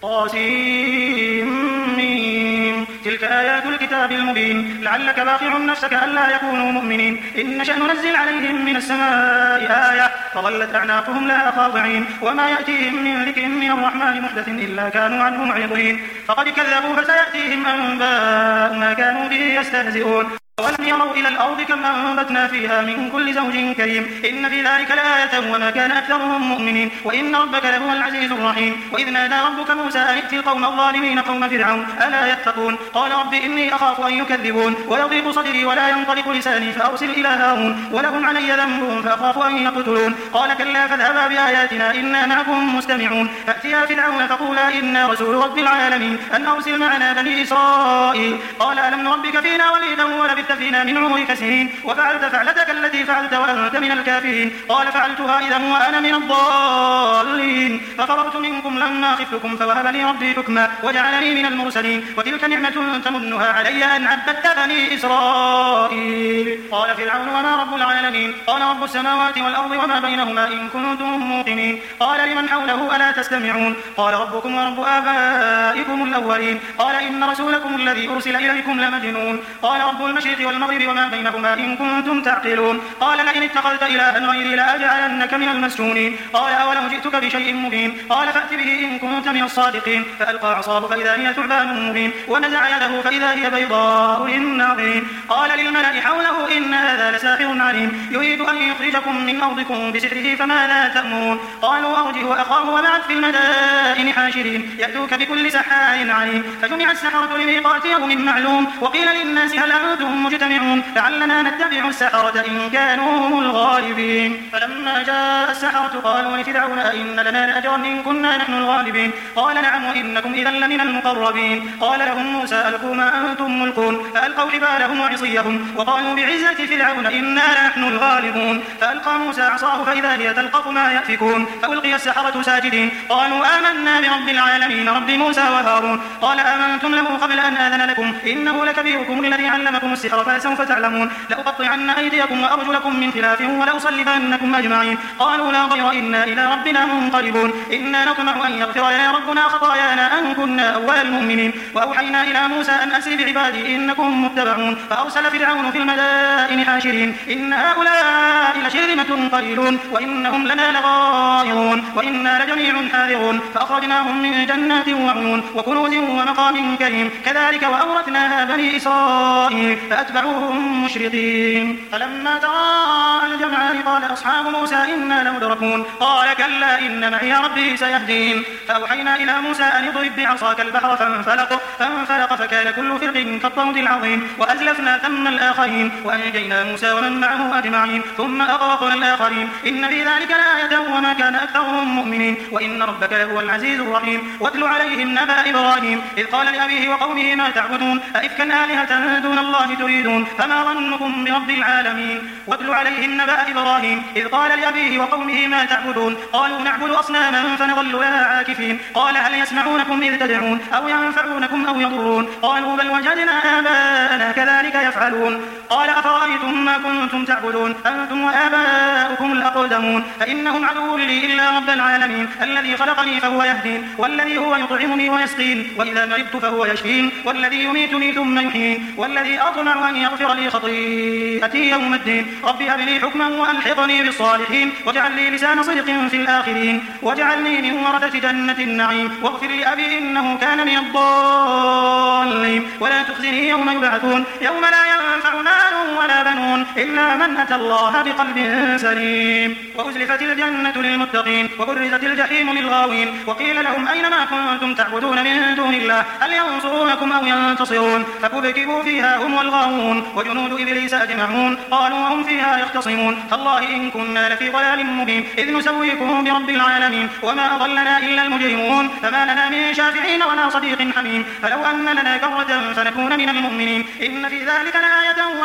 طاسيم تلك آيات الكتاب المبين لعلك باخع نفسك ألا يكونوا مؤمنين إن نشأ ننزل عليهم من السماء آية فظلت أعناقهم لها خاضعين وما يأتيهم من ذكر من الرحمن محدث إلا كانوا عنه معرضين فقد كذبوا فسيأتيهم أنباء ما كانوا به يستهزئون ولم يروا إلى الأرض كم أنبتنا فيها من كل زوج كريم إن في ذلك لآية وما كان أكثرهم مؤمنين وإن ربك لهو العزيز الرحيم وإذ نادى ربك موسى أن ائت القوم الظالمين قوم فرعون ألا يتقون قال رب إني أخاف أن يكذبون ويضيق صدري ولا ينطلق لساني فأرسل إلى هارون ولهم علي ذنب فأخاف أن يقتلون قال كلا فاذهبا بآياتنا إنا معكم مستمعون فأتيا فرعون فقولا إنا رسول رب العالمين أن أرسل معنا بني إسرائيل قال ألم نربك فينا وليدا ولبثت فينا من عمرك سنين وفعلت فعلتك التي فعلت وأنت من الكافرين قال فعلتها إذا وأنا من الضالين ففررت منكم لما خفتكم فوهب لي ربي حكما وجعلني من المرسلين وتلك نعمة تمنها علي أن عبدت بني إسرائيل قال فرعون وما رب العالمين قال رب السماوات والأرض وما بينهما إن كنتم موقنين قال لمن حوله ألا تستمعون قال ربكم ورب آبائكم الأولين قال إن رسولكم الذي أرسل إليكم لمجنون قال رب المشرق والمغرب وما بينهما إن كنتم تعقلون قال لئن اتخذت إلها غيري لأجعلنك من المسجونين قال أولو جئتك بشيء مبين قال فأت به إن كنت من الصادقين فألقى عصاه فإذا هي ثعبان مبين ونزع يده فإذا هي بيضاء للناظرين قال للملأ حوله إن هذا لساحر عليم يريد أن يخرجكم من أرضكم بسحره فماذا تأمرون قالوا أرجه أخاه وابعث في المدائن حاشرين يأتوك بكل سحار عليم فجمع السحرة لميقات يوم معلوم وقيل للناس هل أنتم مجتمعون لعلنا نتبع السحرة إن كانوا هم الغالبين فلما جاء السحرة قالوا لفرعون أئن لنا لأجرا إن كنا نحن الغالبين قال نعم وإنكم إذا لمن المقربين قال لهم موسى ألقوا ما أنتم ملقون فألقوا حبالهم وعصيهم وقالوا بعزة فرعون إنا نحن الغالبون فألقى موسى عصاه فإذا هي تلقف ما يأفكون فألقي السحرة ساجدين قالوا آمنا برب العالمين رب موسى وهارون قال آمنتم له قبل أن آذن لكم إنه لكبيركم الذي علمكم السحر فسوف تعلمون لأقطعن أيديكم وأرجلكم من خلاف ولأصلبنكم أجمعين قالوا لا ضير إنا إلى ربنا منقلبون إنا نطمع أن يغفر لنا ربنا خطايانا أن كنا أول المؤمنين وأوحينا إلى موسى أن أسر بعبادي إنكم متبعون فأرسل فرعون في المدائن حاشرين إن هؤلاء لشرذمة قليلون وإنهم لنا لغائظون وإنا لجميع حاذرون فأخرجناهم من جنات وعيون وكنوز ومقام كريم كذلك وأورثناها بني إسرائيل فأتبعوهم مشرقين فلما تراءى الجمعان قال أصحاب موسى إنا لمدركون قال كلا إن معي ربي سيهدين فأوحينا إلى موسى أن اضرب بعصاك البحر فانفلق فكان كل فرق كالطود العظيم وأزلفنا ثم الآخرين وأنجينا موسى ومن معه أجمعين ثم أغرقنا الآخرين إن في ذلك لآية وما كان أكثرهم مؤمنين وإن ربك لهو العزيز الرحيم واتل عليهم نبأ إبراهيم إذ قال لأبيه وقومه ما تعبدون أئفكا آلهة دون الله تريدون فما ظنكم برب العالمين واتل عليهم نبأ إبراهيم إذ قال لأبيه وقومه ما تعبدون قالوا نعبد أصناما فنظل لها عاكفين قال هل يسمعونكم إذ تدعون أو ينفعونكم أو يضرون قالوا بل وجدنا آباءنا كذلك يفعلون قال أفرأيتم ما كنتم تعبدون أنتم وآباؤكم الأقدمون فإنهم عدو لي إلا رب العالمين الذي خلقني فهو يهدين والذي هو يطعمني ويسقين وإذا مرضت فهو يشفين والذي يميتني ثم يحيين والذي أطمع أن يغفر لي خطيئتي يوم الدين رب هب لي حكما وألحقني بالصالحين واجعل لي لسان صدق في الآخرين واجعلني من ورثة جنة النعيم واغفر لأبي إنه كان من الضالين ولا تخزني يوم يبعثون يوم لا ينفع مال ولا بنون إلا من أتى الله بقلب سليم وأزلفت الجنة للمتقين وبرزت الجحيم للغاوين وقيل لهم أين ما كنتم تعبدون من دون الله هل ينصرونكم أو ينتصرون فكبكبوا فيها هم والغاوون وجنود إبليس أجمعون قالوا وهم فيها يختصمون تالله إن كنا لفي ضلال مبين إذ نسويكم برب العالمين وما أضلنا إلا المجرمون فما لنا من شافعين ولا صديق حميم فلو أن لنا كرة فنكون من المؤمنين إن في ذلك لآية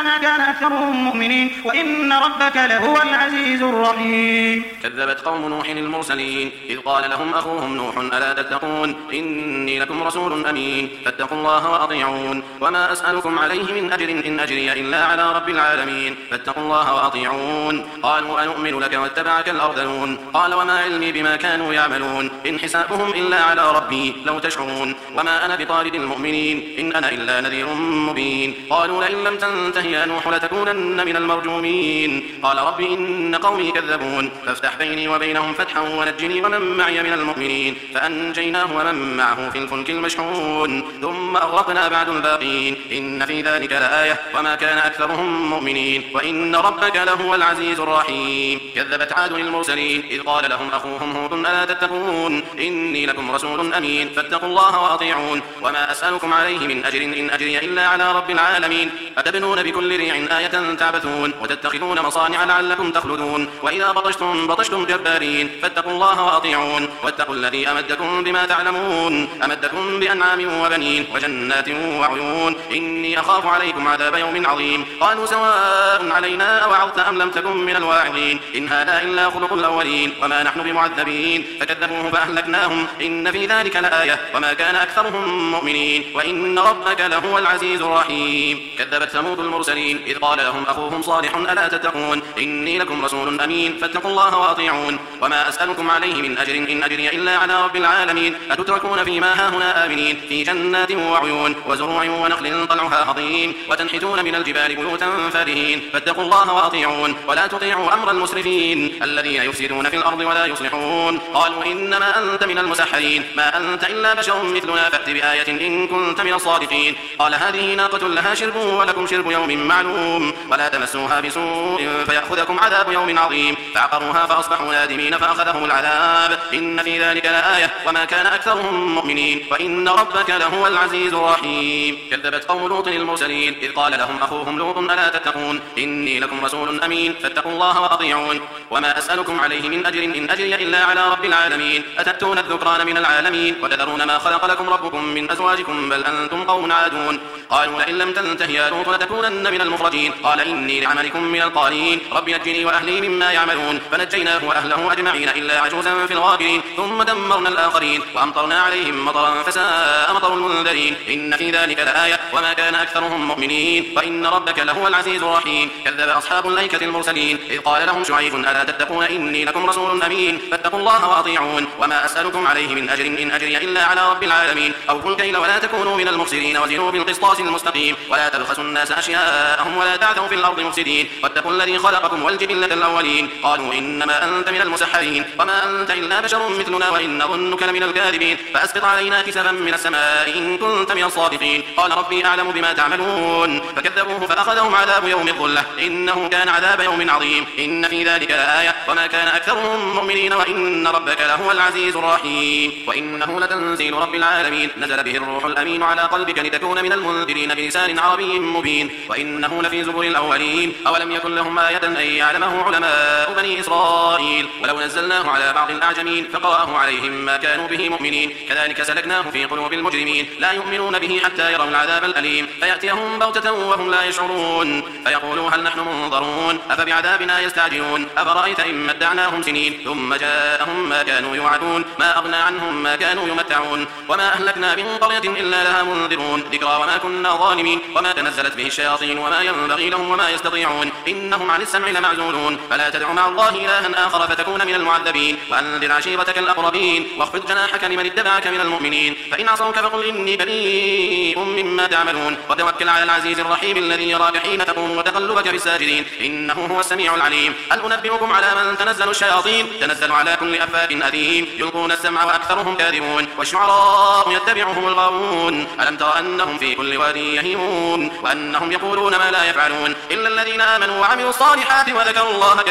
وما كان أكثرهم مؤمنين وإن ربك لهو العزيز الرحيم. كذبت قوم نوح المرسلين إذ قال لهم أخوهم نوح ألا تتقون إني لكم رسول أمين فاتقوا الله وأطيعون وما أسألكم عليه من أجر إن أجري إلا على رب العالمين فاتقوا الله وأطيعون. قالوا أنؤمن لك واتبعك الأرذلون قال وما علمي بما كانوا يعملون إن حسابهم إلا على ربي لو تشعرون وما أنا بطارد المؤمنين إن أنا إلا نذير مبين. قالوا لئن لم تنته يا نوح لتكونن من المرجومين قال رب إن قومي كذبون فافتح بيني وبينهم فتحا ونجني ومن معي من المؤمنين فأنجيناه ومن معه في الفلك المشحون ثم أغرقنا بعد الباقين إن في ذلك لآية وما كان أكثرهم مؤمنين وإن ربك لهو العزيز الرحيم. كذبت عاد المرسلين إذ قال لهم أخوهم هود ألا تتقون إني لكم رسول أمين فاتقوا الله وأطيعون وما أسألكم عليه من أجر إن أجري إلا على رب العالمين أتبنون بكل ريع آية تعبثون وتتخذون مصانع لعلكم تخلدون وإذا بطشتم جبارين فاتقوا الله وأطيعون واتقوا الذي أمدكم بما تعلمون أمدكم بأنعام وبنين وجنات وعيون إني أخاف عليكم عذاب يوم عظيم. قالوا سواء علينا أوعظت أم لم تكن من الواعظين إن هذا إلا خلق الأولين وما نحن بمعذبين فكذبوه فأهلكناهم إن في ذلك لآية وما كان أكثرهم مؤمنين وإن ربك لهو العزيز الرحيم. كذبت ثمود المرسلين إذ قال لهم أخوهم صالح ألا تتقون إني لكم رسول أمين فاتقوا الله وأطيعون وما أسألكم عليه من أجر إن أجري إلا على رب العالمين أتتركون فيما هاهنا آمنين في جنات وعيون وزروع ونخل طلعها هضيم وتنحتون من الجبال بيوتا فارهين فاتقوا الله وأطيعون ولا تطيعوا أمر المسرفين الذين يفسدون في الأرض ولا يصلحون. قالوا إنما أنت من المسحرين ما أنت إلا بشر مثلنا فأت بآية إن كنت من الصادقين. قال هذه ناقة لها شرب ولكم شرب يوم معلوم ولا تمسوها بسوء فيأخذكم عذاب يوم عظيم فعقروها فأصبحوا نادمين فأخذهم العذاب إن في ذلك لآية وما كان أكثرهم مؤمنين وإن ربك لهو العزيز الرحيم. كذبت قوم لوط المرسلين إذ قال لهم أخوهم لوط ألا تتقون إني لكم رسول أمين فاتقوا الله وأطيعون وما أسألكم عليه من أجر إن أجري إلا على رب العالمين أتأتون الذكران من العالمين وتذرون ما خلق لكم ربكم من أزواجكم بل أنتم قوم عادون. قالوا لئن لم تنته يا لوط لتكونن من المخرجين قال إني لعملكم من القالين رب نجني وأهلي مما يعملون فنجيناه وأهله أجمعين إلا عجوزا في الغابرين ثم دمرنا الآخرين وأمطرنا عليهم مطرا فساء مطر المنذرين إن في ذلك لآية وما كان أكثرهم مؤمنين وإن ربك لهو العزيز الرحيم. كذب أصحاب الأيكة المرسلين إذ قال لهم شعيب ألا تتقون إني لكم رسول أمين فاتقوا الله وأطيعون وما أسألكم عليه من أجر إن أجري إلا على رب العالمين أوفوا الكيل ولا تكونوا من المخسرين وزنوا بالقسطاس المستقيم ولا تبخسوا الناس أشياءهم ولا تعثوا في الأرض مفسدين واتقوا الذي خلقكم والجبلة الأولين. قالوا إنما أنت من المسحرين وما أنت إلا بشر مثلنا وإن ظنك لمن الكاذبين فأسقط علينا كسفا من السماء إن كنت من الصادقين. قال ربي أعلم بما تعملون فكذبوه فأخذهم عذاب يوم الظلة إنه كان عذاب يوم عظيم إن في ذلك لآية وما كان أكثرهم مؤمنين وإن ربك لهو العزيز الرحيم. وإنه لتنزيل رب العالمين نزل به الروح الأمين على قلبك لتكون من المنذرين بلسان عربي مبين وإنه لفي زبر الأولين أولم يكن لهم آية أن يعلمه علماء بني إسرائيل ولو نزلناه على بعض الأعجمين فقرأه عليهم ما كانوا به مؤمنين كذلك سلكناه في قلوب المجرمين لا يؤمنون به حتى يروا العذاب الأليم فيأتيهم بغتة وهم لا يشعرون فيقولوا هل نحن منظرون أفبعذابنا يستعجلون أفرأيت إن متعناهم سنين ثم جاءهم ما كانوا يوعدون ما أغنى عنهم ما كانوا يمتعون وما أهلكنا من قرية إلا لها منذرون ذكرى وما كنا ظالمين وما تنزلت به الشياطين وما ينبغي لهم وما يستطيعون إنهم عن السمع لمعزولون فلا تدع مع الله إلها آخر فتكون من المعذبين وأنذر عشيرتك الأقربين واخفض جناحك لمن اتبعك من المؤمنين فإن عصوك فقل إني بريء مما تعملون وتوكل على العزيز الرحيم الذي يراك حين تقوم وتقلبك في الساجدين إنه هو السميع العليم. هل أنبئكم على من تنزل الشياطين تنزل على كل أفاك أثيم يلقون السمع وأكثرهم كاذبون والشعراء يتبعهم الغاوون ألم تر أنهم في كل وادي يهيمون وأنهم يقولون ما لا يفعلون إلا الذين آمنوا وعملوا الصالحات وذكروا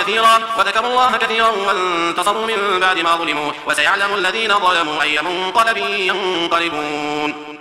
الله كثيرا وانتصروا من بعد ما ظلموا وسيعلم الذين ظلموا أي منقلب ينقلبون.